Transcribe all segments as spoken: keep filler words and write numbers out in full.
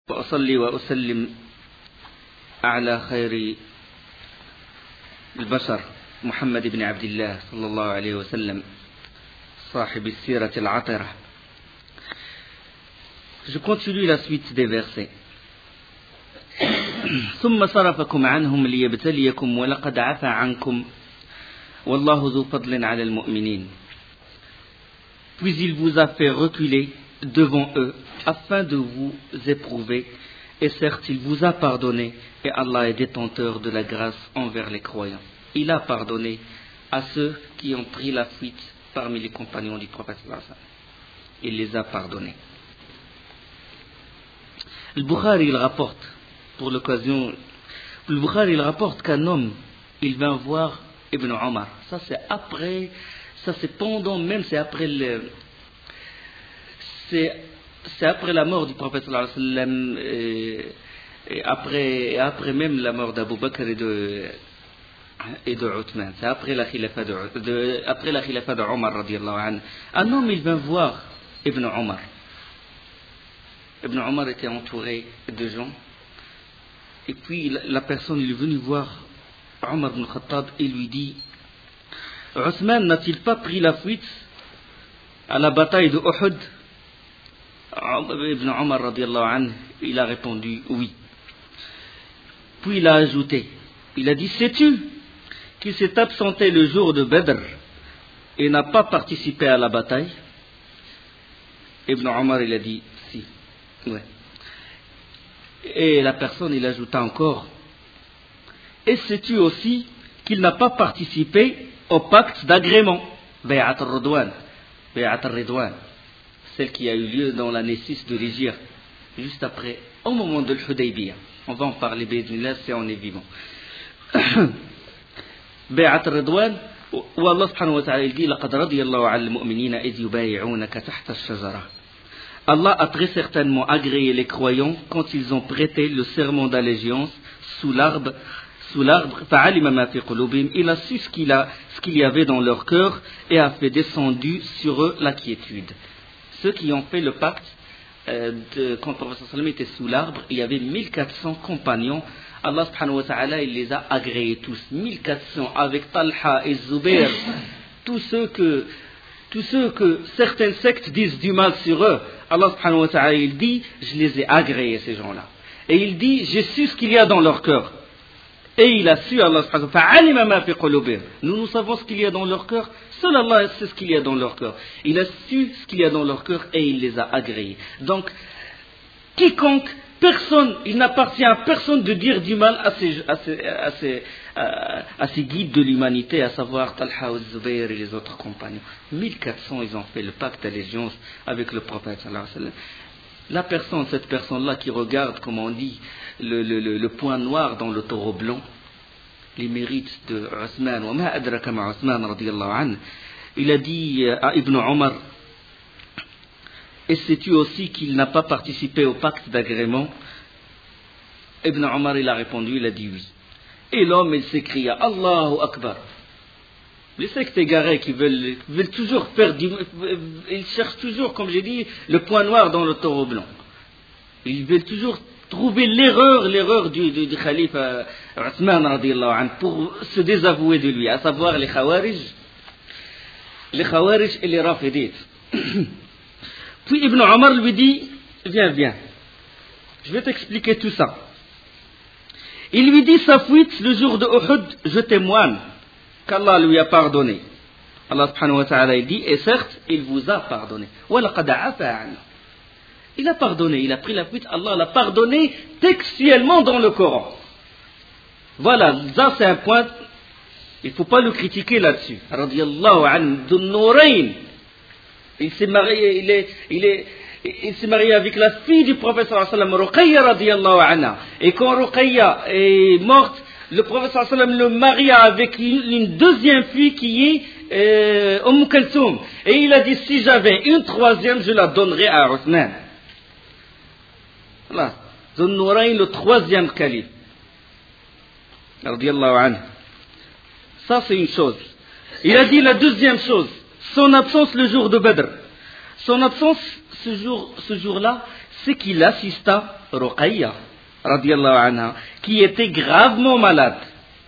وأصلي وأسلم على خير البشر محمد بن عبد الله صلى الله عليه وسلم صاحب السيرة العطرة. Je continue la suite des versets. ثم صرفكم عنهم ليبتليكم ولقد عفا عنكم والله ذو فضل على المؤمنين. Puis il vous a fait reculer devant eux afin de vous éprouver, et certes il vous a pardonné, et Allah est détenteur de la grâce envers les croyants. Il a pardonné à ceux qui ont pris la fuite parmi les compagnons du prophète sallallahu alayhi wa sallam. Il les a pardonnés. Le Bukhari il rapporte pour l'occasion, le Bukhari il rapporte qu'un homme il vint voir Ibn Omar. Ça c'est après, ça c'est pendant même, c'est après le, c'est, c'est après la mort du prophète sallallahu alayhi wa sallam, et, et après, et après même la mort d'Abu Bakr et de et de Uthman. C'est après la khilafa de, de après la khilafa de Omar radiyallahu anhu. Un homme il vint voir Ibn Omar. Ibn Omar était entouré de gens. Et puis la, la personne il est venue voir Omar ibn Khattab et lui dit: Uthman n'a-t-il pas pris la fuite à la bataille de Uhud? Ibn Omar radiyallahu anhu, il a répondu oui. Puis il a ajouté, il a dit: sais-tu qu'il s'est absenté le jour de Badr et n'a pas participé à la bataille? Ibn Omar il a dit si. Ouais. Et la personne il ajouta encore: et sais-tu aussi qu'il n'a pas participé au pacte d'agrément, Bay'at al-Ridwan, Bay'at al-Ridwan, celle qui a eu lieu dans l'année six de l'Hégire, juste après, au moment de l'Hudaybiyah. On va en parler, Bézillah, si on est vivant. Bay'at al-Ridwan, où Allah subhanahu wa ta'ala il dit: لقد رضي الله عن المؤمنين إذ يبايعونك تحت الشجرة. Allah a très certainement agréé les croyants quand ils ont prêté le serment d'allégeance sous l'arbre, sous l'arbre, il a su ce qu'il, a, ce qu'il y avait dans leur cœur et a fait descendu sur eux la quiétude. Ceux qui ont fait le pacte, euh, de, quand le prophète sallam était sous l'arbre, il y avait mille quatre cents compagnons. Allah subhanahu wa ta'ala, il les a agréés tous, mille quatre cents, avec Talha et Zubair, tous ceux que, tous ceux que certaines sectes disent du mal sur eux. Allah subhanahu wa ta'ala, il dit: je les ai agréés, ces gens-là. Et il dit: j'ai su ce qu'il y a dans leur cœur. Et il a su, Allah subhanahu wa ta'ala, nous, nous savons ce qu'il y a dans leur cœur. Seul Allah sait ce qu'il y a dans leur cœur. Il a su ce qu'il y a dans leur cœur et il les a agréés. Donc, quiconque, personne, il n'appartient à personne de dire du mal à ces, à ces, à ces, à, à ces guides de l'humanité, à savoir Talha ou Zubair et les autres compagnons. mille quatre cents, ils ont fait le pacte d'allégeance avec le prophète sallallahu alayhi wa sallam. La personne, cette personne-là qui regarde, comme on dit, le, le, le, le point noir dans le taureau blanc, les mérites de Uthman, wa ma adraka ma Uthman radiyallahu anhu, il a dit à Ibn Omar: et sais-tu aussi qu'il n'a pas participé au pacte d'agrément? Ibn Omar il a répondu, il a dit oui. Et l'homme il s'écria: Allahu Akbar. Les sectes égarés qui veulent, veulent toujours faire du, ils cherchent toujours, comme j'ai dit, le point noir dans le taureau blanc. Ils veulent toujours trouver l'erreur, l'erreur du, du, du calife Uthman radiyallahu anhu pour se désavouer de lui, à savoir les Khawarij, les Khawarij et les Rafidites. Puis Ibn Omar lui dit: viens, viens, je vais t'expliquer tout ça. Il lui dit sa fuite le jour de Uhud, je témoigne qu'Allah lui a pardonné. Allah subhanahu wa ta'ala il dit: et certes, il vous a pardonné. Il a pardonné, il a pris la fuite, Allah l'a pardonné textuellement dans le Coran. Voilà, ça c'est un point, il ne faut pas le critiquer là-dessus. Radiyallahu anhu Dhun Nurayn. Il s'est marié, il est, il est, il s'est marié avec la fille du prophète sallallahu alayhi wa sallam, Ruqayya radiyallahu anha. Et quand Ruqayya est morte, le prophète sallallahu alayhi wa sallam le maria avec une, une deuxième fille qui est euh, Umm Kulthum. Et il a dit: si j'avais une troisième, je la donnerais à Uthman. Voilà. Dhun Nurayn, le troisième calife. Radiyallahu anhu. Ça c'est une chose. Il a dit la deuxième chose, son absence le jour de Badr. Son absence ce jour, ce jour-là, c'est qu'il assista Ruqayya, radiallahu anha, qui était gravement malade.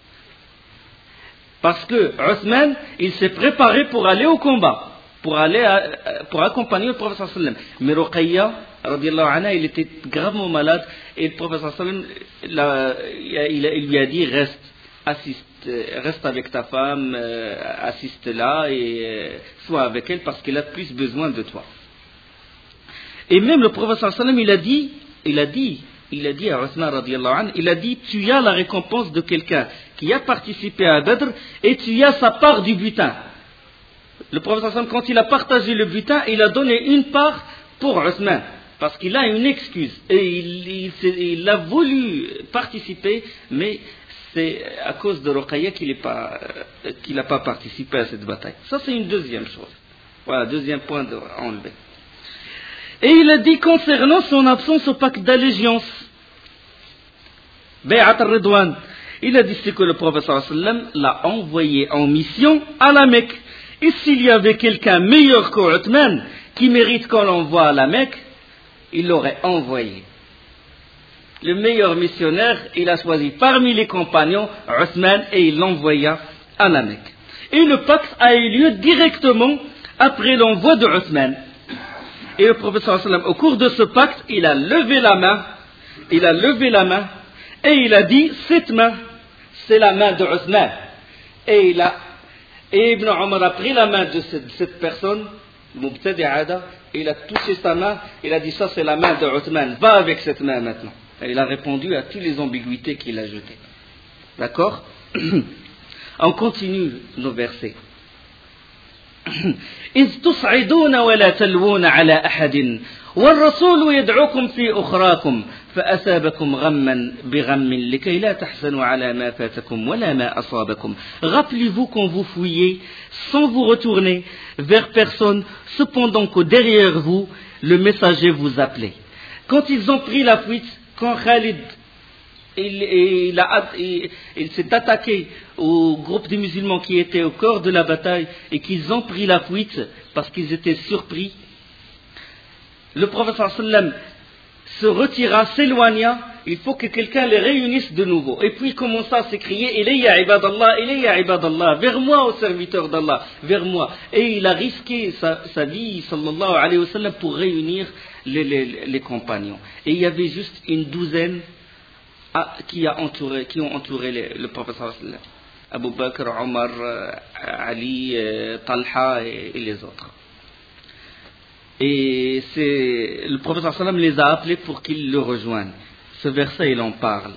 Parce que Othman, il s'est préparé pour aller au combat, pour aller à, pour accompagner le prophète sallallahu alayhi wa sallam. Mais Ruqayya, radiallahu anha, il était gravement malade et le prophète sallallahu alayhi wa sallam, il, il lui a dit reste, assiste, reste avec ta femme, euh, assiste-la et euh, sois avec elle parce qu'elle a plus besoin de toi. Et même le prophète sallallahu alayhi wa sallam, il a dit, il a dit, il a dit à Othman radiallahu anhu, il a dit tu as la récompense de quelqu'un qui a participé à Badr et tu as sa part du butin. Le prophète sallallahu alayhi wa sallam, quand il a partagé le butin, il a donné une part pour Othman parce qu'il a une excuse et il, il, il a voulu participer, mais c'est à cause de Ruqayya qu'il n'a pas, qu'il pas participé à cette bataille. Ça c'est une deuxième chose. Voilà, deuxième point à enlever. Et il a dit concernant son absence au pacte d'allégeance, Bay'at al-Ridwan, il a dit c'est que le prophète sallallahu alayhi wa sallam l'a envoyé en mission à la Mecque. Et s'il y avait quelqu'un meilleur qu'Uthman qui mérite qu'on l'envoie à la Mecque, il l'aurait envoyé. Le meilleur missionnaire, il a choisi parmi les compagnons Uthman et il l'envoya à la Mecque. Et le pacte a eu lieu directement après l'envoi de Uthman. Et le prophète sallallahu alayhi wa sallam, au cours de ce pacte, il a levé la main, il a levé la main, et il a dit, cette main, c'est la main de Uthman. Et il a, et Ibn Omar a pris la main de cette, de cette personne, Mubtadi'ada, et il a touché sa main, il a dit, ça c'est la main de Uthman, va avec cette main maintenant. Et il a répondu à toutes les ambiguïtés qu'il a jetées. D'accord? On continue nos versets. إذ تصعدون ولا تلوون على أحد والرسول يدعوكم في أخراكم فأثابكم غما بغم لكي لا تحزنوا على ما فاتكم ولا ما أصابكم. Rappelez-vous quand vous fouillez sans vous retourner vers personne, cependant que derrière vous le messager vous appelait. Quand ils ont pris la fuite, quand Khalid Il, il, a, il, il s'est attaqué au groupe des musulmans qui étaient au cœur de la bataille et qu'ils ont pris la fuite parce qu'ils étaient surpris. Le prophète sallallahu alayhi wa sallam se retira, s'éloigna. Il faut que quelqu'un les réunisse de nouveau. Et puis il commença à s'écrier Ilayya ibadallah, Ilayya ibadallah, vers moi, ô serviteur d'Allah, vers moi. Et il a risqué sa, sa vie, sallallahu alayhi wa sallam, pour réunir les, les, les compagnons. Et il y avait juste une douzaine qui, a entouré, qui ont entouré le, le prophète sallallahu alayhi wa sallam. Abu Bakr, Omar, Ali, Talha et, et les autres. Et c'est, le prophète sallallahu alayhi wa sallam les a appelés pour qu'ils le rejoignent. Ce verset, il en parle.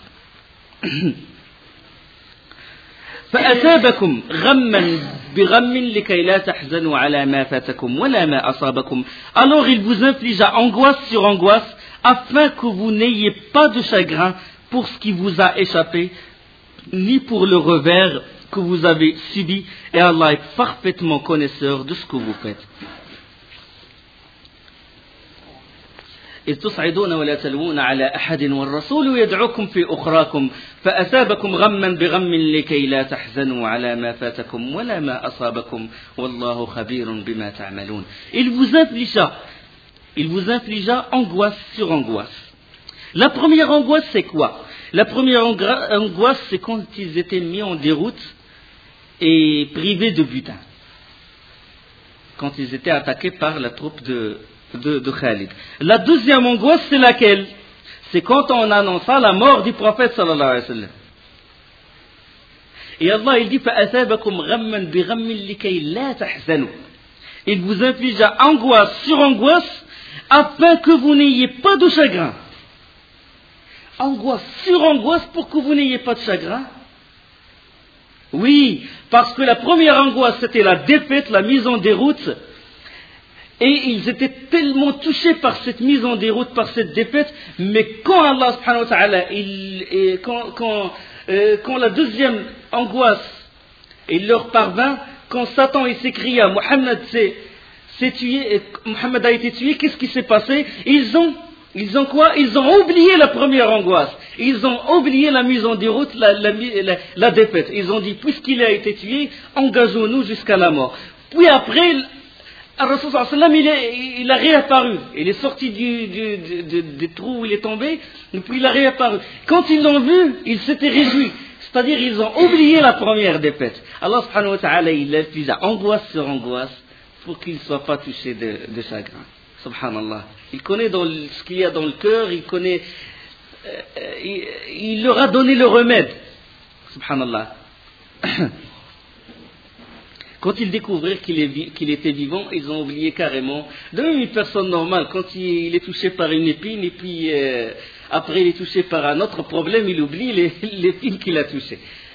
فأثابكم غما بغم لكي لا تحزنوا على ما فاتكم ولا ما أصابكم. Alors il vous infligea angoisse sur angoisse afin que vous n'ayez pas de chagrin pour ce qui vous a échappé, ni pour le revers que vous avez subi, et Allah est parfaitement connaisseur de ce que vous faites. إذ تصعدون ولا تلوون على أحد والرسول يدعوكم في أخراكم فأثابكم غما بغم لكي لا تحزنوا على ما فاتكم ولا ما أصابكم والله خبير بما تعملون. Il vous infligea, il vous infligea angoisse sur angoisse. La première angoisse, c'est quoi? La première angoisse, c'est quand ils étaient mis en déroute et privés de butin. Quand ils étaient attaqués par la troupe de, de, de Khalid. La deuxième angoisse, c'est laquelle? C'est quand on annonça la mort du prophète sallallahu alayhi wa sallam. Et Allah, il dit فَأَثَابَكُمْ غَمًّا بِغَمٍّ لِكَيْ لَا تَحْزَنُوا. Il vous infligea angoisse sur angoisse afin que vous n'ayez pas de chagrin. Angoisse sur angoisse pour que vous n'ayez pas de chagrin. Oui, parce que la première angoisse, c'était la défaite, la mise en déroute. Et ils étaient tellement touchés par cette mise en déroute, par cette défaite. Mais quand Allah subhanahu wa ta'ala, il, et quand, quand, euh, quand la deuxième angoisse, il leur parvint, quand Satan il s'écria, Mohammed s'est, s'est tué, Mohammed a été tué, qu'est-ce qui s'est passé? Ils ont Ils ont quoi? Ils ont oublié la première angoisse. Ils ont oublié la mise en déroute, la, la, la, la défaite. Ils ont dit, puisqu'il a été tué, engageons-nous jusqu'à la mort. Puis après, Rasul sallallahu alayhi wa sallam, il, est, il a réapparu. Il est sorti du, du, du, du, du trou où il est tombé, et puis il a réapparu. Quand ils l'ont vu, ils s'étaient réjouis. C'est-à-dire, ils ont oublié la première défaite. Allah subhanahu wa ta'ala, il lève plus à angoisse sur angoisse pour qu'ils ne soient pas touchés de, de chagrin. Subhanallah. Il connaît dans le, ce qu'il y a dans le cœur, il connaît, euh, il, il leur a donné le remède. Subhanallah. Quand ils découvrirent qu'il, est, qu'il était vivant, ils ont oublié carrément. De même, une personne normale, quand il, il est touché par une épine, et puis euh, après il est touché par un autre problème, il oublie les, l'épine qu'il a touchée.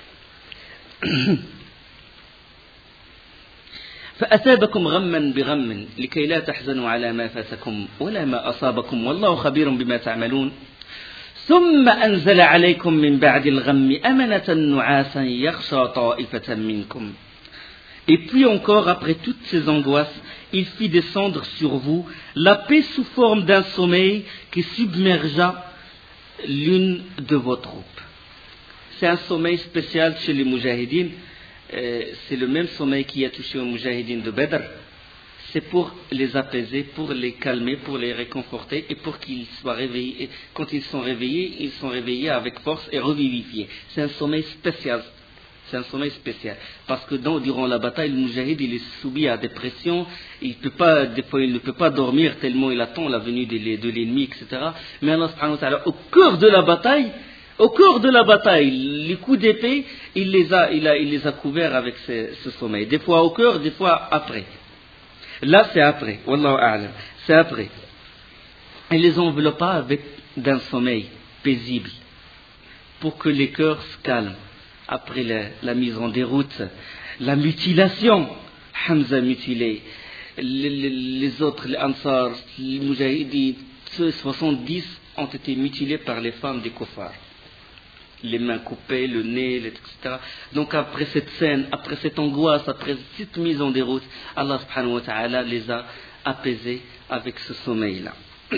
فأثابكم غما بغم لكي لا تحزنوا على ما فاتكم ولا ما أصابكم والله خبير بما تعملون ثم أنزل عليكم من بعد الغم أمنة نعاسا يغشى طائفة منكم. Et puis encore, après toutes ces angoisses, il fit descendre sur vous la paix sous forme d'un sommeil qui submergea l'une de vos troupes. C'est un sommeil spécial chez les Moujahidines. Euh, c'est le même sommeil qui a touché aux Moujahidines de Badr. C'est pour les apaiser, pour les calmer, pour les réconforter et pour qu'ils soient réveillés. Et quand ils sont réveillés, ils sont réveillés avec force et revivifiés. C'est un sommeil spécial. C'est un sommeil spécial. Parce que dans, durant la bataille, le Moujahid, il est soumis à des pressions. Il peut pas, des fois, il ne peut pas dormir tellement il attend la venue de, de l'ennemi, et cetera. Mais Allah subhanahu wa ta'ala, au cœur de la bataille, Au cœur de la bataille, les coups d'épée, il les a, il a, il les a couverts avec ce, ce sommeil. Des fois au cœur, des fois après. Là, c'est après. Wallahu a'lam. C'est après. Il les enveloppa avec d'un sommeil paisible pour que les cœurs se calment. Après la, la mise en déroute, la mutilation, Hamza mutilé, les, les, les autres, les Ansar, les Moujahidis, ceux soixante-dix ont été mutilés par les femmes des kuffars. Les mains coupées, le nez, et cetera. Donc après cette scène, après cette angoisse, après cette mise en déroute, Allah subhanahu wa ta'ala les a apaisés avec ce sommeil-là.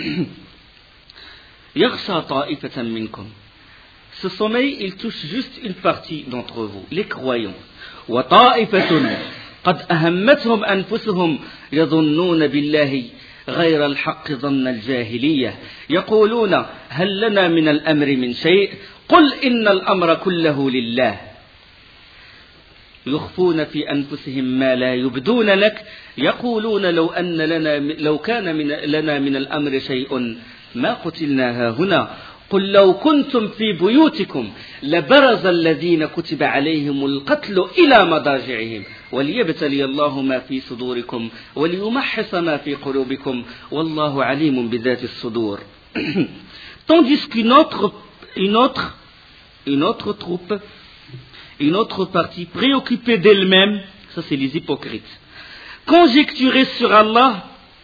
Yaghsha ta'ifatan minkum. Ce sommeil, il touche juste une partie d'entre vous, les croyants. Wa ta'ifatun qad ahammatuhum anfusuhum yadhunnuna billahi غير الحق ظن الجاهلية يقولون هل لنا من الأمر من شيء قل إن الأمر كله لله يخفون في أنفسهم ما لا يبدون لك يقولون لو أن لنا لو كان من لنا من الأمر شيء ما قتلنا هنا قل لو كنتم في بيوتكم لبرز الذين كتب عليهم القتل إلى مضاجعهم وليبتلي الله ما في صدوركم وليمحص ما في قلوبكم والله عليم بذات الصدور. Tandis qu'une autre, une autre, une autre troupe, une autre partie préoccupée d'elle-même, ça c'est les hypocrites, conjecturait sur Allah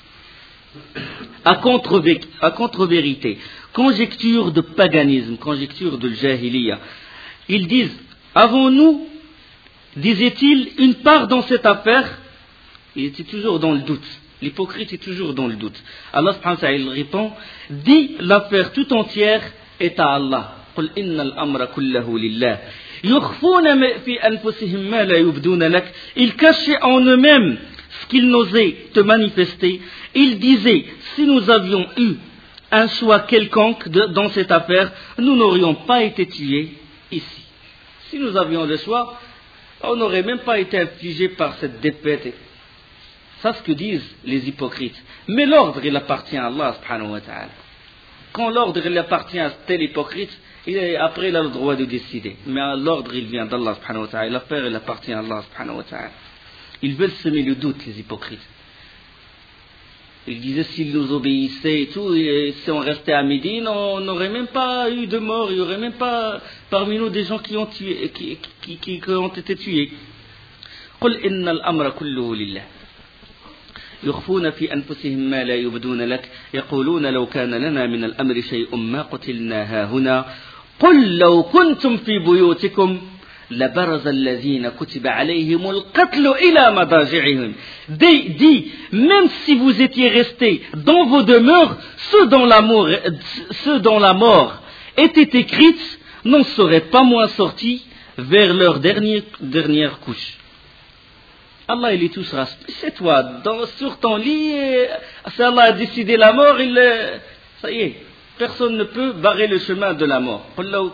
à contre-vérité, à contre-vérité, conjecture de paganisme, conjecture de jahiliya. Ils disent, avons-nous, disait-il, une part dans cette affaire? Il était toujours dans le doute. L'hypocrite est toujours dans le doute. Allah subhanahu wa ta'ala il répond, dit l'affaire tout entière est à Allah. قل إن الأمر كله لله. يخفون في أنفسهم ما لا يبدون لك. Ils cachaient en eux-mêmes ce qu'ils n'osaient te manifester. Ils disaient, si nous avions eu un choix quelconque de, dans cette affaire, nous n'aurions pas été tués ici. Si nous avions le choix, on n'aurait même pas été affligés par cette défaite. C'est ce que disent les hypocrites. Mais l'ordre, il appartient à Allah subhanahu wa ta'ala. Quand l'ordre, il appartient à tel hypocrite, il est, après, il a le droit de décider. Mais l'ordre, il vient d'Allah subhanahu wa ta'ala. L'affaire, il appartient à Allah subhanahu wa ta'ala. Ils veulent semer le doute, les hypocrites. Ils disaient s'ils nous obéissaient et tout, et si on restait à Médine, on n'aurait même pas eu de mort, il n'y aurait même pas parmi nous des gens qui ont, tué, qui, qui, qui, qui ont été tués. قل إن الأمر كله لله يخفون في أنفسهم ما لا يبدون لك يقولون لو كان لنا من الأمر شيء ما قتلنا هاهنا قل لو كنتم في بيوتكم لبرز الذين كتب عليهم القتل إلى مضاجعهم. Dis, dis, même si vous étiez restés dans vos demeures, ceux dont la mort, ceux dont la mort était écrite n'en seraient pas moins sortis vers leur dernière, dernière couche. Allah, il est tout sera. C'est toi, dans, sur ton lit, si Allah a décidé la mort, il, ça y est, personne ne peut barrer le chemin de la mort.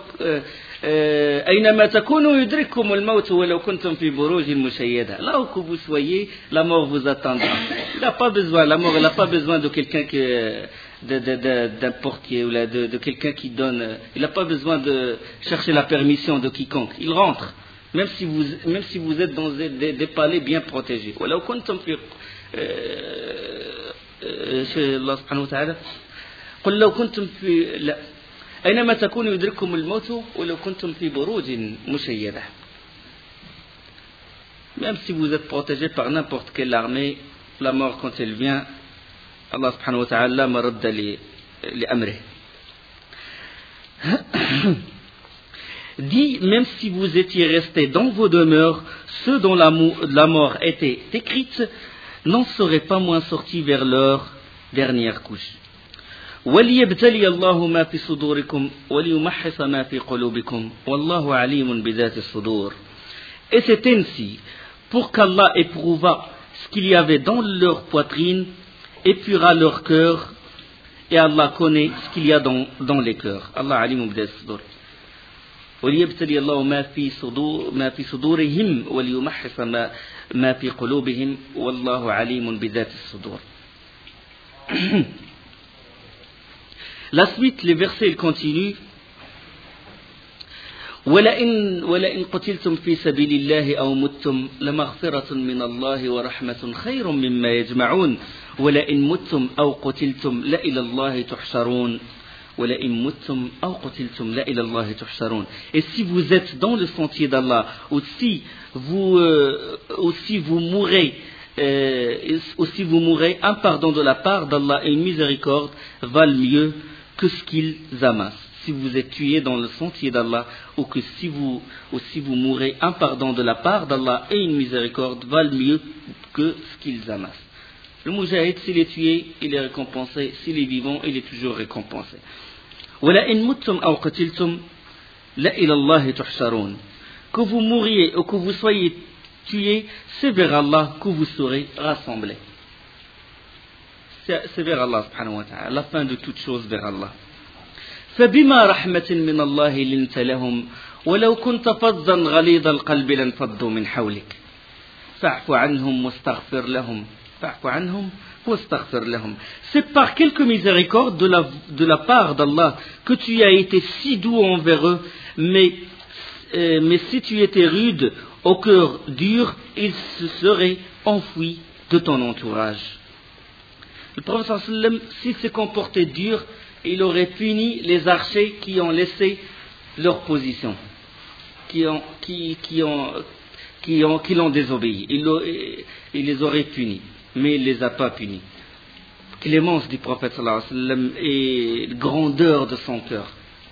أينما تكونوا يدرككم الموت ولو كنتم في بروج مشيدة. Là où vous soyez, la mort vous attendra. Il n'a pas besoin, la mort, elle n'a pas besoin de quelqu'un qui, de, de, de, d'un portier ou de, de quelqu'un qui donne. Il n'a pas besoin de chercher la permission de quiconque. Il rentre, même si vous, même si vous êtes dans des, des, des palais bien protégés. ولو كنتم في الله سبحانه وتعالى قل لو كنتم في لا أينما تكونوا يدرككم الموت ولو كنتم في بروج مشيدة. Même si vous êtes protégé par n'importe quelle armée, la mort quand elle vient, Allah subhanahu wa ta'ala maradda li amrih. Dit, même si vous étiez restés dans vos demeures, ceux dont la, la mort était écrite n'en seraient pas moins sortis vers leur dernière couche. وَلِيَبْتَلِيَ اللَّهُ مَا فِي صُدُورِكُمْ وَلِيُمَحِّصَ مَا فِي قُلُوبِكُمْ وَاللَّهُ عَلِيمٌ بِذَاتِ الصُّدُورِ. Et c'est ainsi, pour qu'Allah éprouva ce qu'il y avait dans leur poitrine, épuira leur cœur, et Allah connaît ce qu'il y a dans, dans les cœurs. Allah alimun bidhat as-sudur. وَلِيَبْتَلِيَ اللَّهُ مَا فِي صُدُورِ مَا فِي صُدُورِهِمْ وَلِيُمَحِّصَ مَا مَا فِي قُلُوبِهِمْ وَاللَّهُ عَلِيمٌ بِذَاتِ الصُّدُورِ. La suite, les versets, ils continuent. ولئن ولئن قتلتم في سبيل الله أو متم لمغفرة من الله ورحمة خير مما يجمعون ولئن متم أو قتلتم لإلى الله تحشرون ولئن متم أو قتلتم لإلى الله تحشرون. Et si vous êtes dans le sentier d'Allah, ou si vous, euh, ou si vous mourrez, euh, ou si vous mourrez, un pardon de la part d'Allah et une miséricorde valent mieux que ce qu'ils amassent. Si vous êtes tué dans le sentier d'Allah, ou que si vous, ou si vous mourrez, un pardon de la part d'Allah et une miséricorde valent mieux que ce qu'ils amassent. Le moujahid, s'il est tué, il est récompensé. S'il est vivant, il est toujours récompensé. وَلَئِن مُتُّمْ أَوْ قَتِلْتُمْ لَإِلَى اللَّهِ تُحْشَرُونَ. Que vous mouriez ou que vous soyez tués, c'est vers Allah que vous serez rassemblés. C'est vers Allah subhanahu wa ta'ala. La fin de toute chose vers Allah. فبما رحمة من الله لنت لهم ولو كنت فظا غليظ القلب لانفضوا من حولك فاعف عنهم واستغفر لهم فاعف عنهم واستغفر لهم. C'est par quelque miséricorde de la, de la part d'Allah que tu as été si doux envers eux, mais, euh, mais si tu étais rude, au cœur dur, ils se seraient enfouis de ton entourage. Le prophète sallallahu alayhi wa sallam, s'il s'est comporté dur, il aurait puni les archers qui ont laissé leur position, qui, ont, qui, qui, ont, qui, ont, qui l'ont désobéi. Il, il les aurait punis, mais il ne les a pas punis. Clémence du prophète sallallahu alayhi wa sallam et grandeur de son cœur.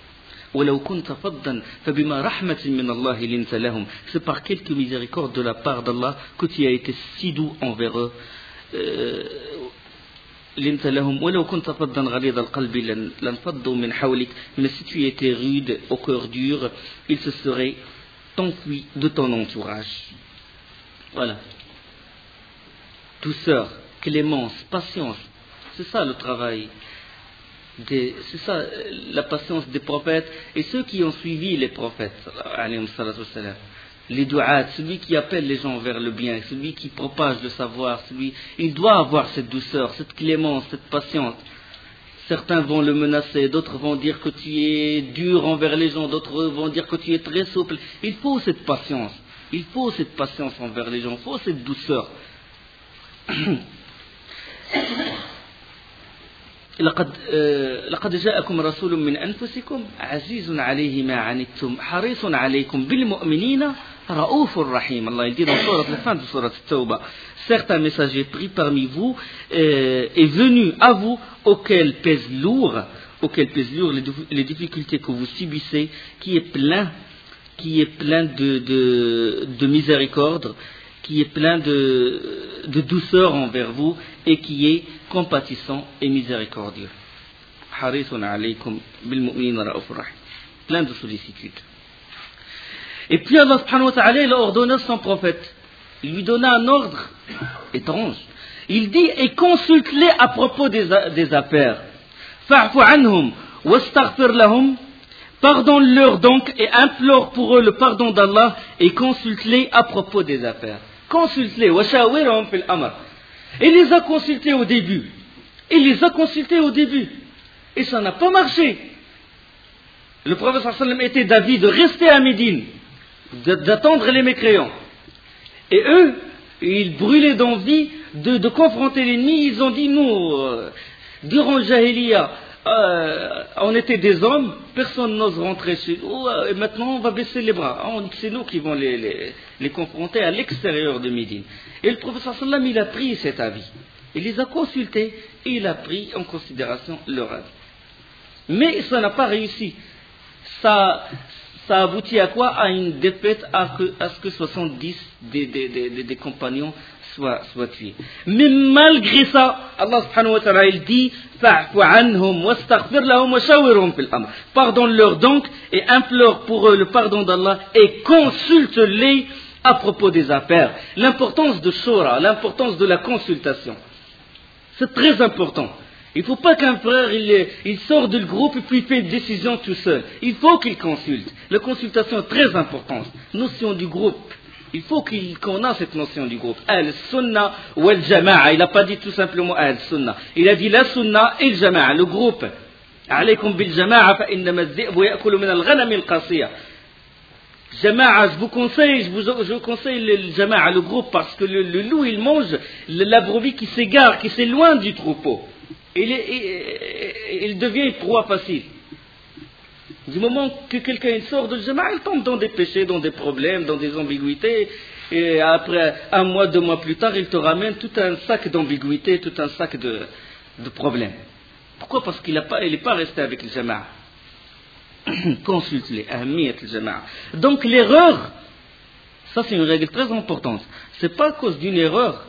C'est par quelque miséricorde de la part d'Allah que tu as été si doux envers eux. Euh, لنت لهم ولو كنت فظا غليظ القلب لانفضوا من حولك. Mais si tu étais rude au cœur dur, ils se seraient enfuis de ton entourage. Voilà. Douceur, clémence, patience, c'est ça le travail des, c'est ça la patience des prophètes et ceux qui ont suivi les prophètes alayhi salatu wassalam. Les du'at, celui qui appelle les gens vers le bien, celui qui propage le savoir, celui, il doit avoir cette douceur, cette clémence, cette patience. Certains vont le menacer, d'autres vont dire que tu es dur envers les gens, d'autres vont dire que tu es très souple. Il faut cette patience, il faut cette patience envers les gens, il faut cette douceur. لقد لقد جاءكم رسول من أنفسكم عزيز عليه ما عنتم حريص عليكم بالمؤمنين رؤوف رحيم. Allah il dit dans la fin de sourate Tawbah, certes un messager pris parmi vous euh, est venu à vous auquel pèse lourd, auquel pèse lourd les, les difficultés que vous subissez, qui est plein, qui est plein de, de, de miséricorde, qui est plein de, de douceur envers vous et qui est compatissant et miséricordieux. Harisun alaykum bil mu'minin ra'ufur rahim. Plein de sollicitude. Et puis Allah subhanahu wa ta'ala il a ordonné à son prophète il lui donna un ordre étrange. Il dit, et consulte-les à propos des, des affaires. Fa'fu anhum wastaghfir lahum. Pardonne-leur donc et implore pour eux le pardon d'Allah et consulte-les à propos des affaires. Consulte-les. Washawirhum fil amr. Il les a consultés au début. Il les a consultés au début. Et ça n'a pas marché. Le prophète sallallahu alayhi wa sallam était d'avis de rester à Médine, d'attendre les mécréants. Et eux, ils brûlaient d'envie de, de confronter l'ennemi. Ils ont dit, nous, euh, durant le Jahiliya, euh, on était des hommes, personne n'ose rentrer chez nous, et maintenant on va baisser les bras. C'est nous qui vont les, les, les confronter à l'extérieur de Médine. Et le prophète sallallahu alayhi wa sallam, il a pris cet avis. Il les a consultés et il a pris en considération leur avis. Mais ça n'a pas réussi. Ça, ça aboutit à quoi? À une défaite, à, que, à ce que soixante-dix des, des, des, des, des compagnons soient, soient tués. Mais malgré ça, Allah subhanahu wa ta'ala, il dit Fa'fu anhum wastaghfir lahum wa shawirhum fil amr. Pardonne-leur donc et implore pour eux le pardon d'Allah et consulte-les à propos des affaires. L'importance de shura, l'importance de la consultation. C'est très important. Il ne faut pas qu'un frère il, il sort du groupe et puis il fait une décision tout seul. Il faut qu'il consulte. La consultation est très importante. Notion du groupe. Il faut qu'il, qu'on a cette notion du groupe. Al-Sunnah ou Al-Jama'a. Il n'a pas dit tout simplement Al-Sunnah. Il a dit la Sunnah et le Jama'a, le groupe. Alaykum bil Jama'a fa innama az-zi'bu ya'kulu min al-ghanam al-qasiya. Jama'a, je vous conseille, je vous, je vous conseille le, le Jama'a, le groupe, parce que le, le loup il mange la brebis qui s'égare, qui s'éloigne du troupeau. Il, est, il, il devient une proie facile. Du moment que quelqu'un sort de Jama'a, il tombe dans des péchés, dans des problèmes, dans des ambiguïtés. Et après, un mois, deux mois plus tard, il te ramène tout un sac d'ambiguïtés, tout un sac de, de problèmes. Pourquoi? Parce qu'il n'est pas, pas resté avec le Jama'a. Consulte-les, ahmiyat le Jama'a. Donc l'erreur, ça c'est une règle très importante. C'est pas à cause d'une erreur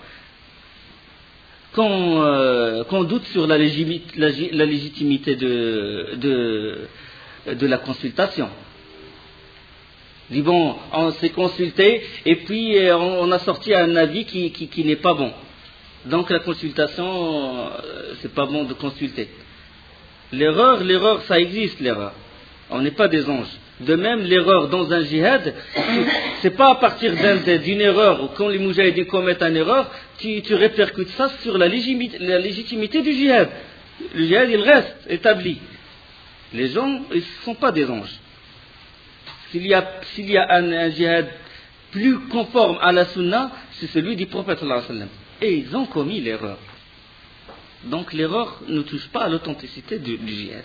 qu'on, euh, qu'on doute sur la, légimi, la, la légitimité de, de, de la consultation. Dis bon, on s'est consulté et puis on, on a sorti un avis qui, qui, qui n'est pas bon. Donc la consultation, c'est pas bon de consulter. L'erreur, l'erreur, ça existe l'erreur. On n'est pas des anges. De même, l'erreur dans un djihad, c'est pas à partir d'un, d'une erreur, ou quand les moujahidines commettent une erreur, tu, tu répercutes ça sur la légitimité, la légitimité du djihad. Le djihad, il reste établi. Les gens, ils ne sont pas des anges. S'il y a, s'il y a un, un djihad plus conforme à la sunna, c'est celui du prophète sallallahu alayhi wa sallam. Et ils ont commis l'erreur. Donc l'erreur ne touche pas à l'authenticité du, du djihad.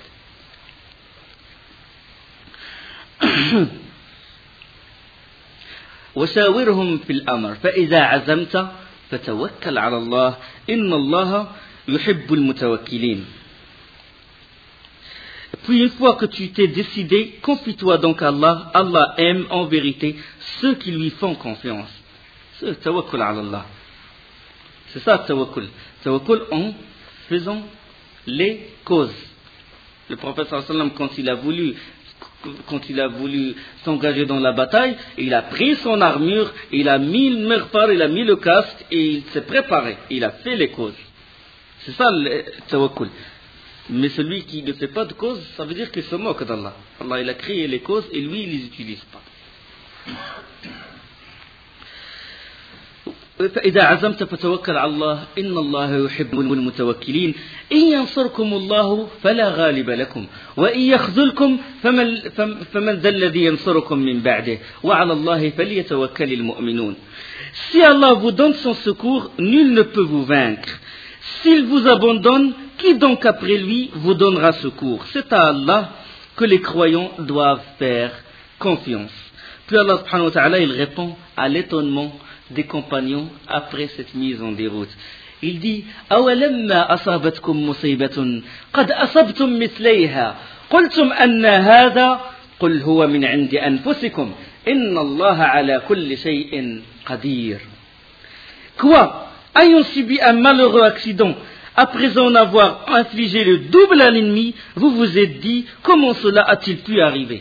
وشاورهم في الأمر فإذا عزمت فتوكل على الله إن الله يحب المتوكلين. Puis une fois que tu t'es décidé, confie-toi donc à Allah. Allah aime en vérité ceux qui lui font confiance. C'est tawakkul ala Allah. C'est ça tawakkul. Tawakkul en faisant les causes. Le prophète sallallahu alayhi wa sallam, quand il a voulu quand il a voulu s'engager dans la bataille, il a pris son armure, il a mis le mirfar, il a mis le casque et il s'est préparé, il a fait les causes. C'est ça le tawakkul. Mais celui qui ne fait pas de causes, ça veut dire qu'il se moque d'Allah. Allah, il a créé les causes et lui, il ne les utilise pas. فإذا عزمت فتوكل على الله إن الله يحب المتوكلين إن ينصركم الله فلا غالب لكم وإن يخذلكم فمن, فمن ذا الذي ينصركم من بعده وعلى الله فليتوكل المؤمنون. Si Allah vous donne son secours, nul ne peut vous vaincre. S'il vous abandonne, qui donc après lui vous donnera secours? C'est à Allah que les croyants doivent faire confiance. Puis Allah subhanahu wa ta'ala, il répond à l'étonnement des compagnons après cette mise en déroute. Il dit أَوَلَمَّا أَصَابَتْكُمْ مُصِيبَةٌ قَدْ أَصَبْتُمْ مِثْلَيْهَا قُلْتُمْ أَنَّ هَذَا قُلْ هُوَ مِنْ عِنْدِ أَنفُسِكُمْ إِنَّ اللَّهَ عَلَى كُلِّ شَيْءٍ قَدِيرٌ. Quoi? Ayant subi un malheureux accident, après en avoir infligé le double à l'ennemi, vous vous êtes dit, comment cela a-t-il pu arriver?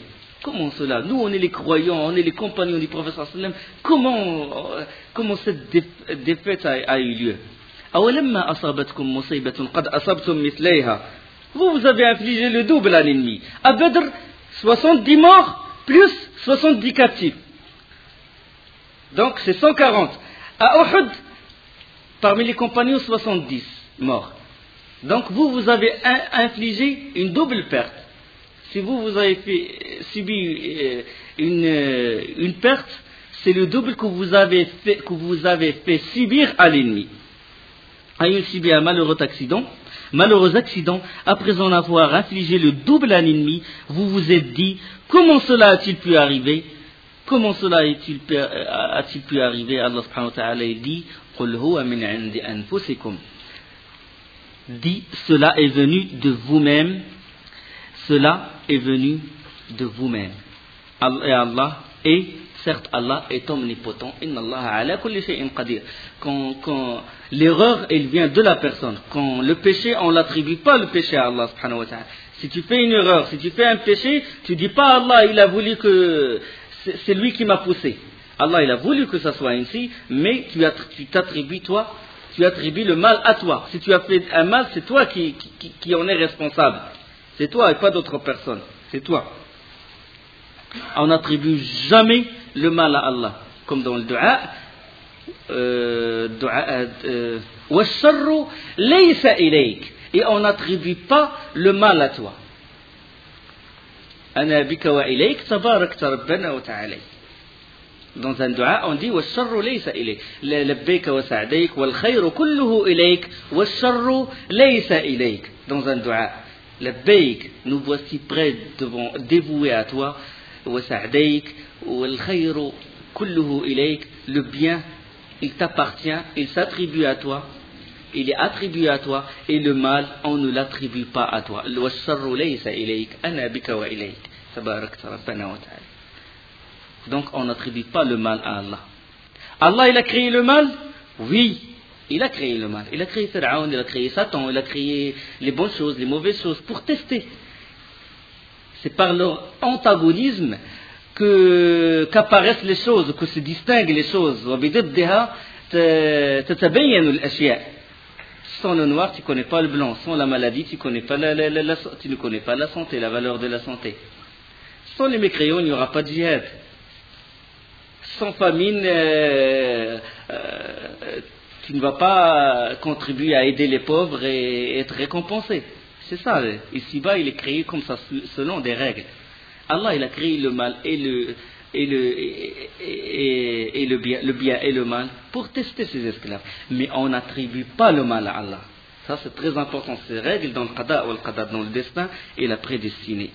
Comment cela? Nous, on est les croyants, on est les compagnons du prophète sallallahu alayhi wa sallam. Comment, comment cette défaite a, a eu lieu? أولما أصابتكم مصيبة قد أصبتم مثليها. Vous, vous avez infligé le double à l'ennemi. À Badr, soixante-dix morts, plus soixante-dix captifs. Donc, c'est cent quarante. À Uhud, parmi les compagnons, soixante-dix morts. Donc, vous, vous avez infligé une double perte. Si vous, vous avez fait, subi une, une perte, c'est le double que vous avez fait, que vous avez fait subir à l'ennemi. Ayant subi un malheureux accident, malheureux accident, après en avoir infligé le double à l'ennemi, vous vous êtes dit, comment cela a-t-il pu arriver? Comment cela a-t-il pu, a-t-il pu arriver? Allah subhanahu wa ta'ala dit, قُلْ هُوَ مِنْ عِنْدِ أَنفُسِكُمْ. Dit, cela est venu de vous-même, cela est venu de vous-même. Et Allah est, certes Allah est omnipotent. Inna Allah ala kulli shay'in qadir. Quand, quand l'erreur, elle vient de la personne. Quand le péché, on l'attribue pas le péché à Allah subhanahu wa ta'ala. Si tu fais une erreur, si tu fais un péché, tu dis pas Allah, il a voulu que, c'est, c'est lui qui m'a poussé. Allah, il a voulu que ça soit ainsi, mais tu, tu t'attribues toi, tu attribues le mal à toi. Si tu as fait un mal, c'est toi qui, qui, qui en est responsable. C'est toi et pas d'autres personnes. C'est toi. On n'attribue jamais le mal à Allah. Comme dans le dua, euh, dua euh, وَالشَّرُّ لَيْسَ إِلَيْكَ. Et on n'attribue pas le mal à toi. أَنَا بِكَ وَإِلَيْكَ تَبَارَكْتَ رَبَّنَا وَتَعَالَيْكَ. Dans un dua, on dit وَالشَّرُّ لَيْسَ إِلَيْكَ لَبَّيْكَ وَسَعْدَيْكَ وَالْخَيْرُ كُلُّهُ إِلَيْكَ وَالشَّرُّ لَيْسَ إِلَيْكَ. Dans un dua, لبيك, nous voici prêts devant, dévoués à toi, وسعديك والخير كله إليك. Le bien, il t'appartient, il s'attribue à toi, il est attribué à toi, et le mal, on ne l'attribue pas à toi. والشر ليس إليك أنا بك وإليك تباركت ربنا وتعالى. Donc on n'attribue pas le mal à Allah. Allah, il a créé le mal? Oui. Il a créé le mal. Il a créé Pharaon, il a créé Satan, il a créé les bonnes choses, les mauvaises choses pour tester. C'est par leur antagonisme que, qu'apparaissent les choses, que se distinguent les choses. Sans le noir, tu ne connais pas le blanc. Sans la maladie, tu, connais pas la, la, la, la, tu ne connais pas la santé, la valeur de la santé. Sans les mécréants, il n'y aura pas de djihad. Sans famine, euh, euh, tu ne vas pas contribuer à aider les pauvres et être récompensé. C'est ça. Ici-bas, il est créé comme ça, selon des règles. Allah, il a créé le mal et le, et le, et, et, et le, bien, le bien et le mal pour tester ses esclaves. Mais on n'attribue pas le mal à Allah. Ça, c'est très important. Ces règles dans le qada ou le qadar, dans le destin et la prédestinée.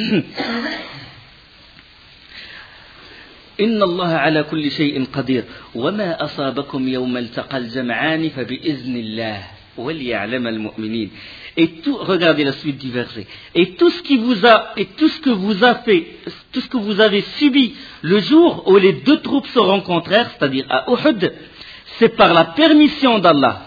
إن الله على كل شيء قدير وما أصابكم يوم التقى الجمعان فبإذن الله وليعلم المؤمنين. Et tout, regardez la suite du verset. Et tout ce qui vous a, et tout ce que vous a fait, tout ce que vous avez subi le jour où les deux troupes se rencontrèrent, c'est-à-dire à Uhud, c'est par la permission d'Allah.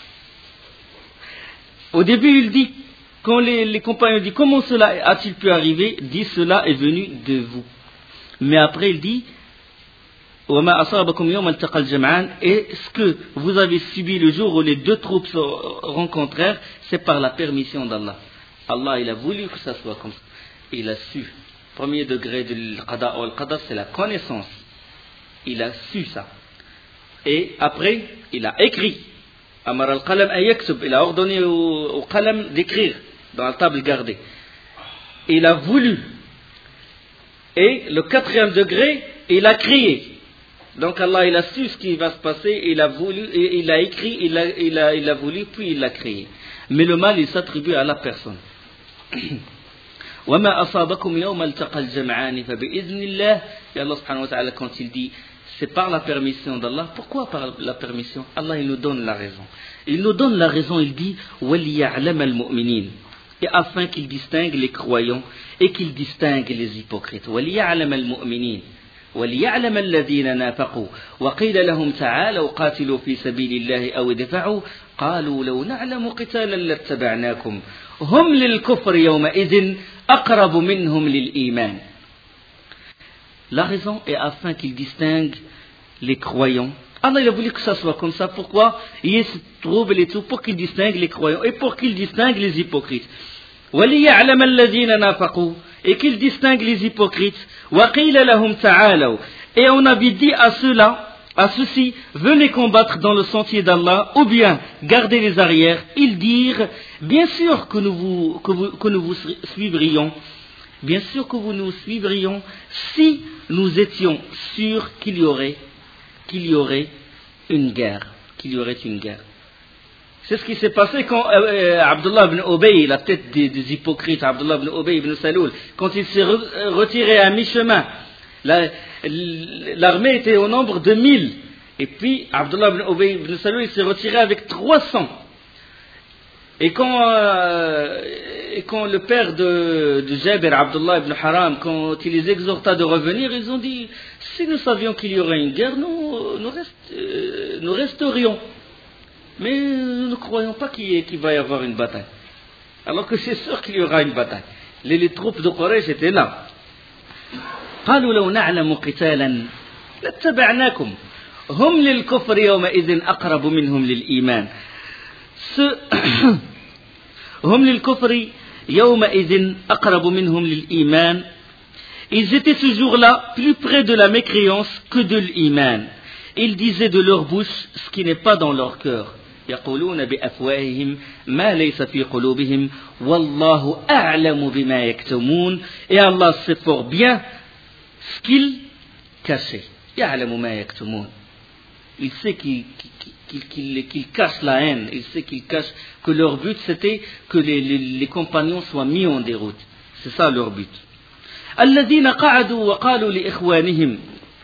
Au début, il dit, quand les, les compagnons disent comment cela a-t-il pu arriver, dit cela est venu de vous. Mais après, il dit وَمَا أَصَابَكُمْ يَوْمَ الْتَقَى الْجَمْعَانِ. Et ce que vous avez subi le jour où les deux troupes se rencontrèrent, c'est par la permission d'Allah. Allah, il a voulu que ça soit comme ça. Il a su. Premier degré du qada ou al-qadar, c'est la connaissance. Il a su ça. Et après, il a écrit. Amar al-qalam an yaktub. Il a ordonné au, au qalam d'écrire dans la table gardée. Il a voulu. Et le quatrième degré, il a crié. Donc Allah, il a su ce qui va se passer, il a voulu, et il a écrit, il a, il a, il a voulu, puis il l'a créé. Mais le mal, il s'attribue à la personne. وَمَا أَصَابَكُمْ يَوْمَ الْتَقَى الْجَمْعَانِ فَبِإِذْنِ اللَّهِ. Et Allah subhanahu wa ta'ala, quand il dit, c'est par la permission d'Allah. Pourquoi par la permission? Allah, il nous donne la raison. Il nous donne la raison, il dit, وَلِيَعْلَمَ الْمُؤْمِنِينَ. Et afin qu'il distingue les croyants et qu'il distingue les hypocrites. وَلِيَعْلَمَ الْمُؤْمِنِينَ وَلِيَعْلَمَ الَّذِينَ نَافَقُوا وَقِيلَ لَهُمْ تَعَالَوْا قَاتِلُوا فِي سَبِيلِ اللَّهِ أَوْ ادْفَعُوا قَالُوا لَوْ نَعْلَمُ قِتَالًا لَاتَّبَعْنَاكُمْ هُمْ لِلْكُفْرِ يَوْمَئِذٍ أَقْرَبُ مِنْهُمْ لِلْإِيمَانِ. La raison est afin qu'il distingue les croyants. Allah il a voulu que ça soit comme ça. Pourquoi? Il y a ce trouble et tout, pour qu'il distingue les croyants et pour qu'il distingue les hypocrites. وَلِيَعْلَمَ الَّذِينَ نَافَقُوا, et qu'il distingue les hypocrites. وَقِيلَ لَهُمْ تَعَالَوْا, et on avait dit à ceux-là, à ceux-ci, venez combattre dans le sentier d'Allah, ou bien gardez les arrières. Ils dirent, bien sûr que nous vous, que vous, que nous vous suivrions, bien sûr que vous nous suivrions, si nous étions sûrs qu'il y aurait, qu'il y aurait une guerre, qu'il y aurait une guerre. C'est ce qui s'est passé quand euh, Abdullah ibn Ubay, la tête des, des hypocrites, Abdullah ibn Ubay ibn Saloul, quand il s'est re- retiré à mi-chemin, la, l'armée était au nombre de mille, et puis Abdullah ibn Ubay ibn Saloul il s'est retiré avec trois cents. Et quand, euh, et quand le père de, de Jabir, Abdullah ibn Haram, quand il les exhorta de revenir, ils ont dit, si nous savions qu'il y aurait une guerre, nous, nous, rest, euh, nous resterions. Mais nous ne croyons pas qu'il, y ait, qu'il va y avoir une bataille. Alors que c'est sûr qu'il y aura une bataille. Les, les troupes de Quraysh étaient là. قالوا لو نعلم قتالا لاتبعناكم هم للكفر يومئذ أقرب منهم للإيمان. هم للكفر يومئذ أقرب منهم للإيمان. Ils étaient ce jour-là plus près de la mécréance que de l'iman. Ils disaient de leur bouche ce qui n'est pas dans leur cœur. يقولون بأفواههم ما ليس في قلوبهم والله أعلم بما يكتمون. Et Allah sait fort bien ce qu'ils cachaient. يعلم ما يكتمون. Il sait qu'ils, qu'ils, qu'ils, qu'ils cachent la haine. Il sait qu'ils cachent que leur but c'était que les, les, les compagnons soient mis en déroute. C'est ça leur but. الذين قعدوا وقالوا لإخوانهم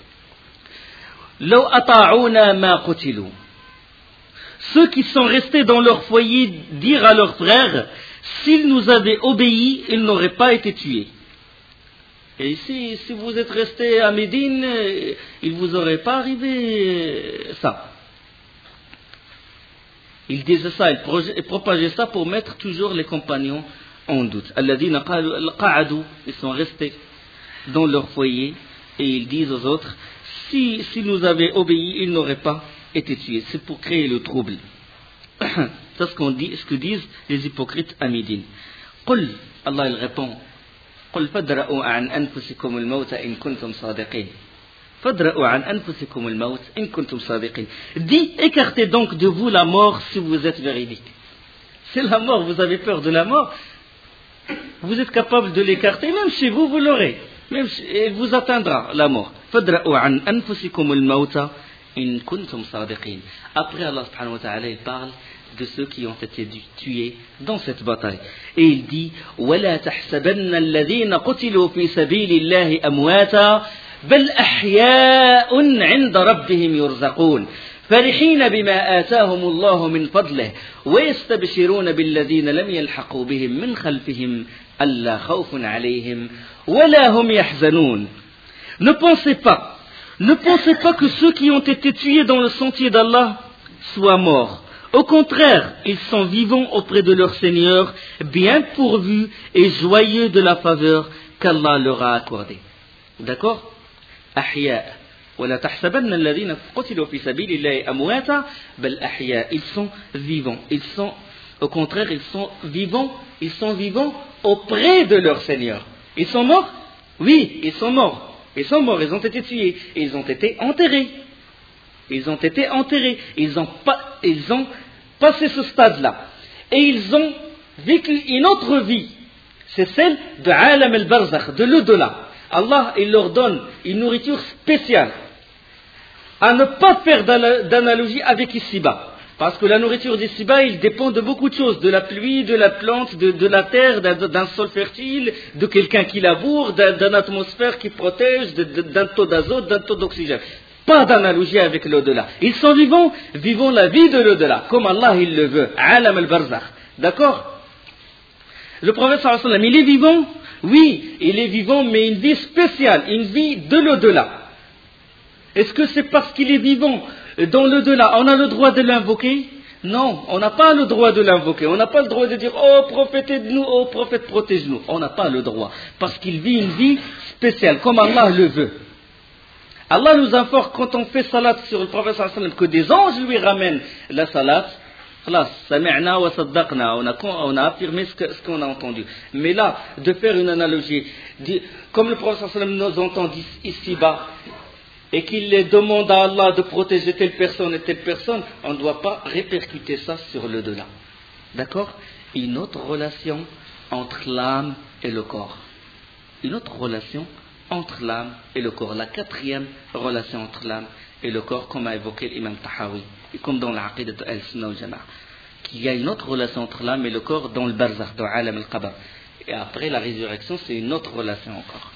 لو أطاعونا ما قتلوا. Ceux qui sont restés dans leur foyer dirent à leurs frères, s'ils nous avaient obéi, ils n'auraient pas été tués. Et ici, si vous êtes restés à Médine, il ne vous aurait pas arrivé ça. Ils disaient ça, ils propageaient ça pour mettre toujours les compagnons en doute. Alladhina qa'adu, ils sont restés dans leur foyer et ils disent aux autres, si, si nous avaient obéi, ils n'auraient pas été tués. C'est pour créer le trouble. C'est ce, qu'on dit, ce que disent les hypocrites à Médine. Qul, Allah il répond, قل فادرؤوا عن أنفسكم الموت إن كنتم صادقين. فادرؤوا عن أنفسكم الموت إن كنتم صادقين. Dis, écartez donc de vous la mort si vous êtes véridique. C'est la mort, vous avez peur de la mort. Vous êtes capable de l'écarter, même chez vous, vous l'aurez. Même elle vous atteindra la mort. فادرؤوا عن أنفسكم الموت إن كنتم صادقين. Après Allah subhanahu wa ta'ala il parle de ceux qui ont été tués dans cette bataille. Et il dit وَلَا تَحْسَبَنَّ الَّذِينَ قُتِلُوا فِي سَبِيلِ اللَّهِ أَمْوَاتًا بَلْ أَحْيَاءٌ عِنْدَ رَبِّهِمْ يُرْزَقُونَ فَرِحِينَ بِمَا آتَاهُمُ اللَّهُ مِنْ فَضْلِهِ وَيَسْتَبْشِرُونَ بِالَّذِينَ لَمْ يَلْحَقُوا بِهِمْ مِنْ خَلْفِهِمْ أَلَّا خَوْفٌ عَلَيْهِمْ وَلَا هُمْ يَحْزَنُونَ. Ne pensez pas, ne pensez pas que ceux qui ont été tués dans le sentier d'Allah soient morts. Au contraire, ils sont vivants auprès de leur Seigneur, bien pourvus et joyeux de la faveur qu'Allah leur a accordée. D'accord? Ahya. ولا تحسبن الذين قتلوا في سبيل الله أمواتا بل أحياء. Ils sont vivants. Ils sont, au contraire, ils sont vivants. Ils sont vivants auprès de leur Seigneur. Ils sont morts? Oui, ils sont morts. Ils sont morts. Ils ont été tués. Ils ont été enterrés. Ils ont été enterrés. Ils ont, pas, ils ont passé ce stade-là. Et ils ont vécu une autre vie. C'est celle de Alam al-Barzakh, de l'au-delà. Allah, il leur donne une nourriture spéciale. À ne pas faire d'analogie avec ici-bas. Parce que la nourriture d'ici-bas, il dépend de beaucoup de choses. De la pluie, de la plante, de, de la terre, d'un, d'un sol fertile, de quelqu'un qui laboure, d'un, d'une atmosphère qui protège, de, de, d'un taux d'azote, d'un taux d'oxygène. Pas d'analogie avec l'au-delà. Ils sont vivants, vivons la vie de l'au-delà, comme Allah il le veut. Alam al-Barzakh. D'accord? Le prophète sallallahu alayhi wa sallam, il est vivant? Oui, il est vivant, mais une vie spéciale, une vie de l'au-delà. Est-ce que c'est parce qu'il est vivant dans l'au-delà, on a le droit de l'invoquer? Non, on n'a pas le droit de l'invoquer. On n'a pas le droit de dire « Oh, prophète, aide-nous, oh, prophète, protège-nous ». On n'a pas le droit, parce qu'il vit une vie spéciale, comme Allah le veut. Allah nous informe quand on fait salat sur le prophète sallallahu alayhi wa sallam que des anges lui ramènent la salat. Khlas, sami'na wa saddaqna, on a, on a affirmé ce, que, ce qu'on a entendu. Mais là, de faire une analogie, dit, comme le prophète sallallahu alayhi wa sallam nous entend ici-bas, et qu'il demande à Allah de protéger telle personne et telle personne, on ne doit pas répercuter ça sur le delà. D'accord? Une autre relation entre l'âme et le corps. Une autre relation entre l'âme et le corps. La quatrième relation entre l'âme et le corps, comme a évoqué l'imam Tahawi, et comme dans l'Aqidah de Al-Sunnah wal-Jama'a, qu'il y a une autre relation entre l'âme et le corps dans le barzakh, dans Alam al-Qabr. Et après la résurrection, c'est une autre relation encore.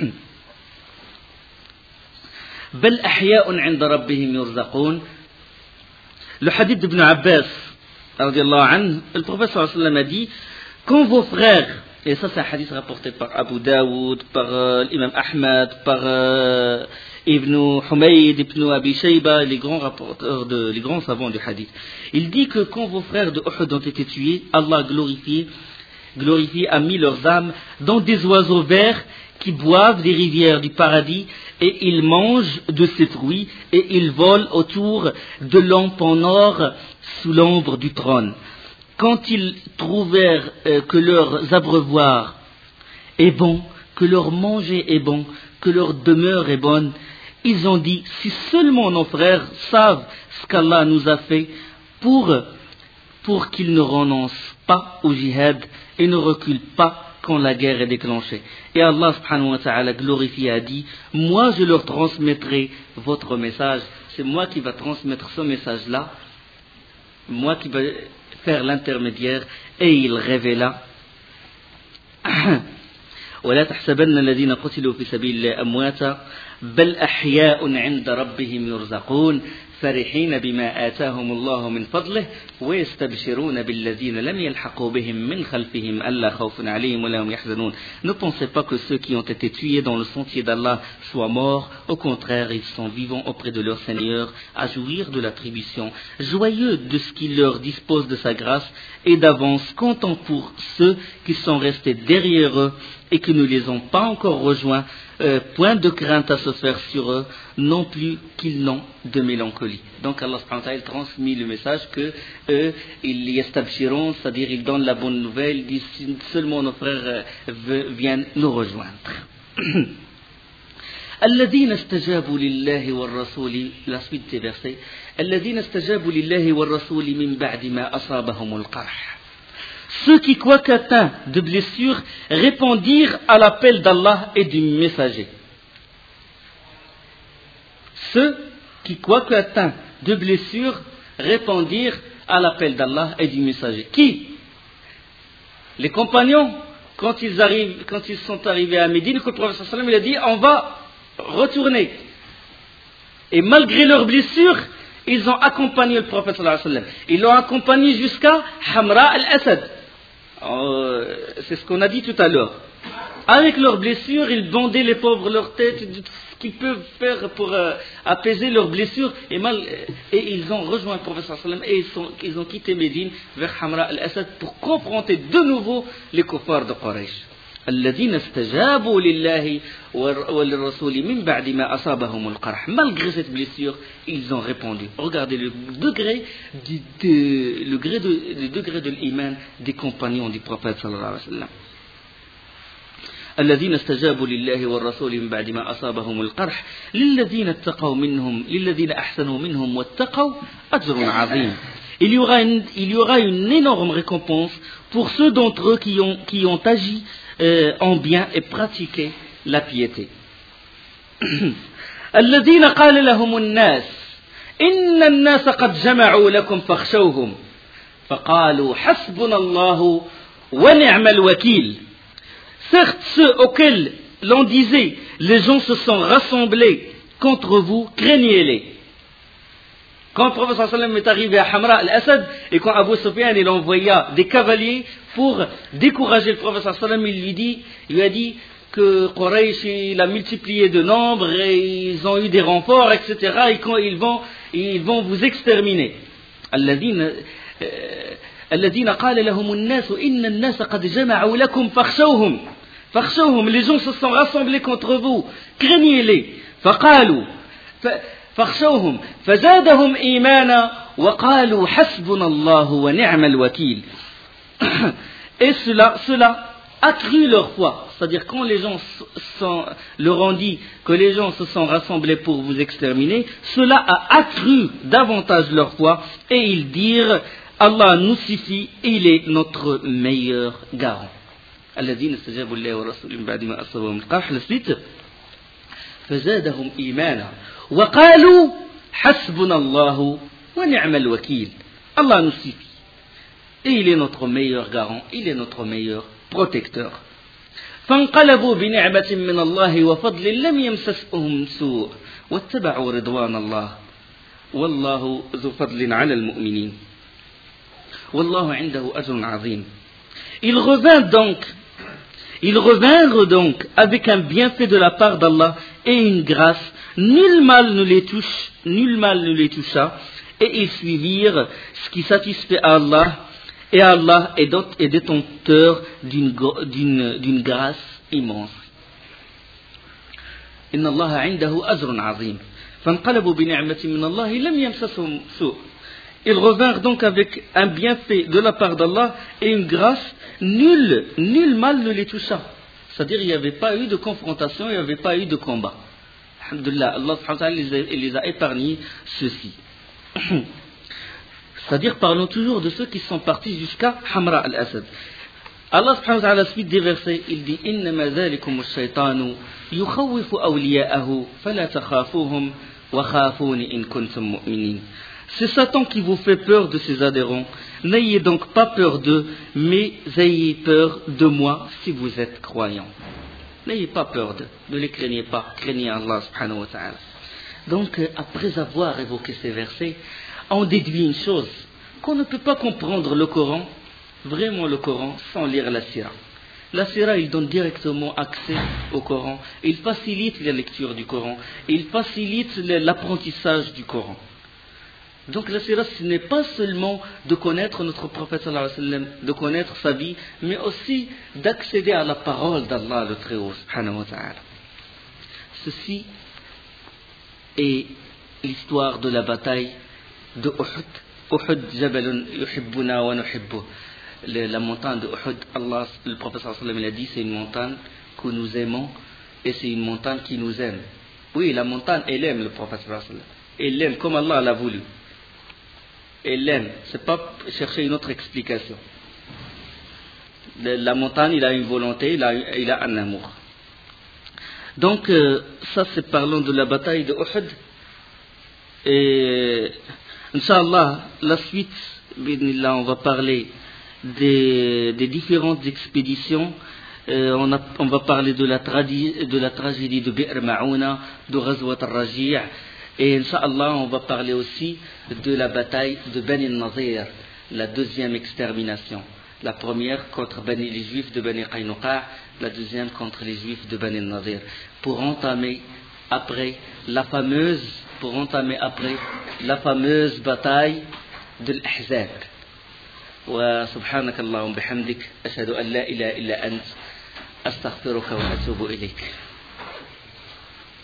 بل أحياء عند ربهم يرزقون. Le hadith d'Ibn Abbas, radiallahu anhu, le prophète sallallahu alayhi wa sallam a dit, quand vos frères, et ça c'est un hadith rapporté par Abu Daoud, par euh, l'imam Ahmad, par euh, Ibn Humayd, Ibn Abi Shayba, les grands rapporteurs, de, les grands savants du hadith, il dit que quand vos frères de Uhud ont été tués, Allah glorifié, glorifié a mis leurs âmes dans des oiseaux verts qui boivent des rivières du paradis, et ils mangent de ces fruits, et ils volent autour de lampes en or sous l'ombre du trône. Quand ils trouvèrent euh, que leur abreuvoir est bon, que leur manger est bon, que leur demeure est bonne, ils ont dit, si seulement nos frères savent ce qu'Allah nous a fait pour, pour qu'ils ne renoncent pas au jihad et ne reculent pas quand la guerre est déclenchée. Et Allah subhanahu wa ta'ala glorifié a dit, moi je leur transmettrai votre message, c'est moi qui va transmettre ce message-là, moi qui va faire l'intermédiaire, et il révéla ولا تحسبن الذين قتلوا في سبيل الله أمواتا بل أحياء عند ربهم يرزقون فرحين بما آتاهم الله من فضله ويستبشرون بالذين لم يلحقوا بهم من خلفهم ألا خوف عليهم ولا هم يحزنون. Ne pensez pas que ceux qui ont été tués dans le sentier d'Allah soient morts. Au contraire, ils sont vivants auprès de leur Seigneur, à jouir de l'attribution, joyeux de ce qu'il leur dispose de sa grâce, et d'avance contents pour ceux qui sont restés derrière eux et qui ne les ont pas encore rejoints, euh, point de crainte à se faire sur eux, non plus qu'ils n'ont de mélancolie. Donc Allah subhanahu wa ta'ala transmet le message que eux, ils yastabshirun, c'est-à-dire ils donnent la bonne nouvelle, ils disent seulement nos frères euh, viennent nous rejoindre. الذين استجابوا لله والرسول, la suite des versets, الذين استجابوا لله والرسول من بعد ما أصابهم القرح. Ceux qui, quoique atteints de blessures, répondirent à l'appel d'Allah et du messager. Ceux qui, quoique atteints de blessures, répondirent à l'appel d'Allah et du messager. Qui? Les compagnons, quand ils, arrivent, quand ils sont arrivés à Médine, que le prophète sallallahu alayhi wa sallam il a dit, on va retourner. Et malgré leurs blessures, ils ont accompagné le prophète sallallahu alayhi wa sallam. Ils l'ont accompagné jusqu'à Hamra al-Asad. Euh, c'est ce qu'on a dit tout à l'heure. Avec leurs blessures, ils bandaient les pauvres leur tête, ce qu'ils peuvent faire pour euh, apaiser leurs blessures, et, mal, et ils ont rejoint le prophète sallallahu alayhi wa sallam, et ils, sont, ils ont quitté Médine vers Hamra al-Asad pour confronter de nouveau les kuffars de Quraysh. الذين استجابوا لله والرسول من بعد ما أصابهم القرح. Malgré cette blessure, ils ont répondu. Regardez le degré, du, de, le degré de, le degré de l'iman des compagnons du prophète sallallahu alayhi wa sallam. الذين استجابوا لله والرسول من بعد ما أصابهم القرح للذين اتقوا منهم للذين أحسنوا منهم واتقوا أجر عظيم. Il y aura une, il y aura une énorme récompense pour ceux d'entre eux qui ont, qui ont agi euh, en bien et pratiqué la piété. الذين قال لهم الناس إن الناس قد جمعوا لكم فاخشوهم فقالوا حسبنا الله ونعم الوكيل. Certes, ceux auxquels l'on disait les gens se sont rassemblés contre vous, craignez-les. Quand le prophète sallallahu alayhi wa sallam est arrivé à Hamra al-Asad et quand Abu Sufyan il envoya des cavaliers pour décourager le prophète sallallahu alayhi wa sallam, il lui, dit, il lui a dit que Quraysh il a multiplié de nombre et ils ont eu des renforts, et cetera. Et quand ils vont, ils vont vous exterminer. الذين الذين قال لهم الناس إن الناس قد جمعوا لكم فاخشوهم فاخشوهم. Les gens se sont rassemblés contre vous, craignez-les. فقالوا فاخشوهم فزادهم إيمانا وقالوا حسبنا الله ونعم الوكيل. Et cela, cela accrut leur foi. C'est-à-dire quand les gens sont, leur ont dit que les gens se sont rassemblés pour vous exterminer, cela a accru davantage leur foi et ils dirent Allah nous suffit, il est notre meilleur garant. الذين استجابوا لله ورسوله من بعد ما أصابهم القرح. La suite. فزادهم إيمانا وقالوا حسبنا الله ونعم الوكيل. Allah nous suffit. Et il est notre meilleur garant, il est notre meilleur protecteur. فانقلبوا بنعمة من الله وفضل لم يمسسهم سوء واتبعوا رضوان الله والله ذو فضل على المؤمنين والله عنده أجر عظيم. Ils revinrent donc, ils revinrent donc avec un bienfait de la part d'Allah et une grâce. Nul mal ne les touche, nul mal ne les toucha, et ils suivirent ce qui satisfait à Allah. Et Allah est détenteur d'une, d'une, d'une grâce immense. إن الله عنده أجر عظيم فانقلبوا بنعمة من الله لم يمسسهم سوء. Ils revinrent donc avec un bienfait de la part d'Allah et une grâce, nul, nul mal ne les toucha. C'est-à-dire il n'y avait pas eu de confrontation, il n'y avait pas eu de combat. Alhamdulillah, Allah subhanahu wa ta'ala les, les a épargnés ceux-ci. C'est-à-dire, parlons toujours de ceux qui sont partis jusqu'à Hamra al-Asad. Allah subhanahu wa ta'ala, à la suite des versets, il dit إِنَّمَا ذَلِكُمُ الشَّيْطَانُ يُخَوِّفُ أَوْلِيَاءَهُ فَلَا تَخَافُوهُم وَخَافُونِ إِن كُنتُم مُؤْمِنِينَ. C'est Satan qui vous fait peur de ses adhérents. N'ayez donc pas peur d'eux, mais ayez peur de moi si vous êtes croyants. N'ayez pas peur d'eux, ne les craignez pas, craignez Allah subhanahu wa ta'ala. Donc, après avoir évoqué ces versets, on déduit une chose, qu'on ne peut pas comprendre le Coran, vraiment le Coran, sans lire la Sira. La Sira, il donne directement accès au Coran, il facilite la lecture du Coran, il facilite l'apprentissage du Coran. Donc la Sira, ce n'est pas seulement de connaître notre prophète sallallahu alayhi wa sallam, de connaître sa vie, mais aussi d'accéder à la parole d'Allah le Très-Haut, subhanahu wa ta'ala. Ceci est l'histoire de la bataille de Uhud. Uhud, Jabalun yuhibbuna wa nuhibbuh. La montagne de Uhud, Allah, le prophète sallallahu alayhi wa sallam, il a dit, c'est une montagne que nous aimons et c'est une montagne qui nous aime. Oui, la montagne, elle aime le prophète sallallahu alayhi wa sallam. Elle l'aime comme Allah l'a voulu. Elle l'aime. C'est pas chercher une autre explication. La montagne, il a une volonté, il a, il a un amour. Donc, euh, ça, c'est parlant de la bataille de Uhud. Et, Inch'Allah, la suite, là, on va parler des, des différentes expéditions. Euh, on, a, on va parler de la, tradi- de la tragédie de Bi'r Ma'ouna, de Ghazwat al-Raji'. Et Inch'Allah, on va parler aussi de la bataille de Bani al-Nazir, la deuxième extermination. La première contre Bani, les Juifs de Bani Qaynuqa', la deuxième contre les Juifs de Bani al-Nazir. Pour entamer après la fameuse, pour entamer après la fameuse bataille de l'Ahzab. Wa subhanakallahumma bihamdik, ashhadu an la ilaha illa ant, astaghfiruka wa atubu ilayk.